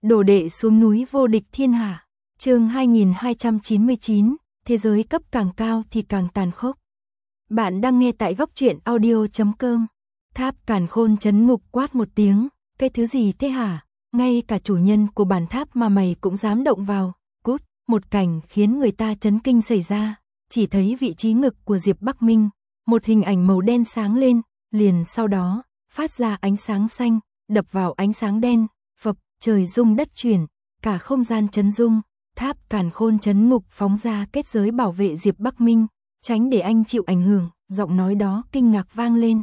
Đồ đệ xuống núi vô địch thiên hạ. Chương 2299, thế giới cấp càng cao thì càng tàn khốc. Bạn đang nghe tại góc truyện audio.com. Tháp Càn Khôn trấn ngục quát một tiếng, cái thứ gì thế hả? Ngay cả chủ nhân của bản tháp mà mày cũng dám động vào. Cút, một cảnh khiến người ta chấn kinh xảy ra, chỉ thấy vị trí ngực của Diệp Bắc Minh, một hình ảnh màu đen sáng lên, liền sau đó, phát ra ánh sáng xanh, đập vào ánh sáng đen, phập, trời rung đất chuyển, cả không gian chấn rung. Tháp Càn Khôn trấn ngục phóng ra kết giới bảo vệ Diệp Bắc Minh, tránh để anh chịu ảnh hưởng, giọng nói đó kinh ngạc vang lên.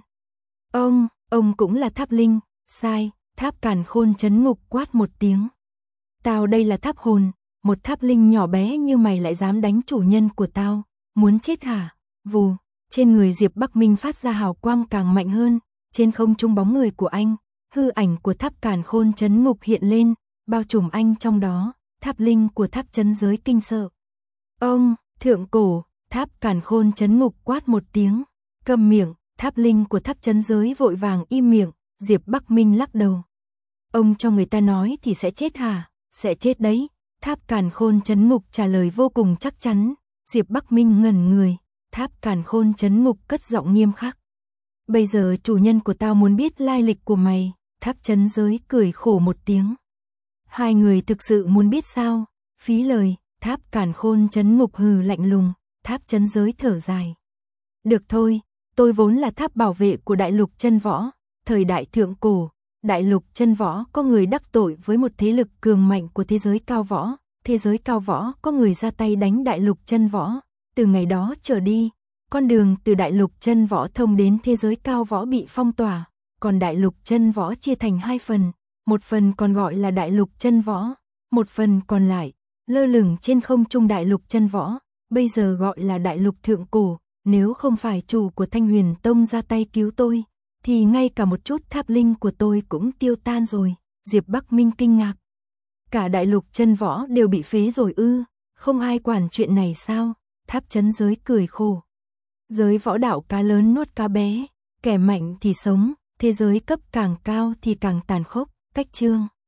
Ông cũng là tháp linh, sai, Tháp Càn Khôn trấn ngục quát một tiếng. Tao đây là tháp hồn, một tháp linh nhỏ bé như mày lại dám đánh chủ nhân của tao, muốn chết hả? Vù, trên người Diệp Bắc Minh phát ra hào quang càng mạnh hơn, trên không trung bóng người của anh, hư ảnh của Tháp Càn Khôn trấn ngục hiện lên, bao trùm anh trong đó, tháp linh của tháp chấn giới kinh sợ. Thượng cổ, Tháp Càn Khôn trấn ngục quát một tiếng, câm miệng, tháp linh của tháp chấn giới vội vàng im miệng, Diệp Bắc Minh lắc đầu. Ông cho người ta nói thì sẽ chết hả? Sẽ chết đấy, Tháp Càn Khôn trấn ngục trả lời vô cùng chắc chắn. Diệp Bắc Minh ngẩn người, Tháp Càn Khôn trấn ngục cất giọng nghiêm khắc. Bây giờ chủ nhân của tao muốn biết lai lịch của mày, tháp chấn giới cười khổ một tiếng. Hai người thực sự muốn biết sao? Phí lời, Tháp Càn Khôn trấn ngục hừ lạnh lùng, tháp chấn giới thở dài. Được thôi, tôi vốn là tháp bảo vệ của đại lục chân võ, thời đại thượng cổ, đại lục chân võ có người đắc tội với một thế lực cường mạnh của thế giới cao võ, thế giới cao võ có người ra tay đánh đại lục chân võ, từ ngày đó trở đi, con đường từ đại lục chân võ thông đến thế giới cao võ bị phong tỏa, còn đại lục chân võ chia thành hai phần, một phần còn gọi là đại lục chân võ, một phần còn lại lơ lửng trên không trung đại lục chân võ, bây giờ gọi là đại lục thượng cổ. Nếu không phải chủ của Thanh Huyền Tông ra tay cứu tôi, thì ngay cả một chút tháp linh của tôi cũng tiêu tan rồi. Diệp Bắc Minh kinh ngạc. Cả đại lục chân võ đều bị phế rồi ư? Không ai quản chuyện này sao? Tháp chấn giới cười khổ. Giới võ đạo cá lớn nuốt cá bé, kẻ mạnh thì sống, thế giới cấp càng cao thì càng tàn khốc. Cách chương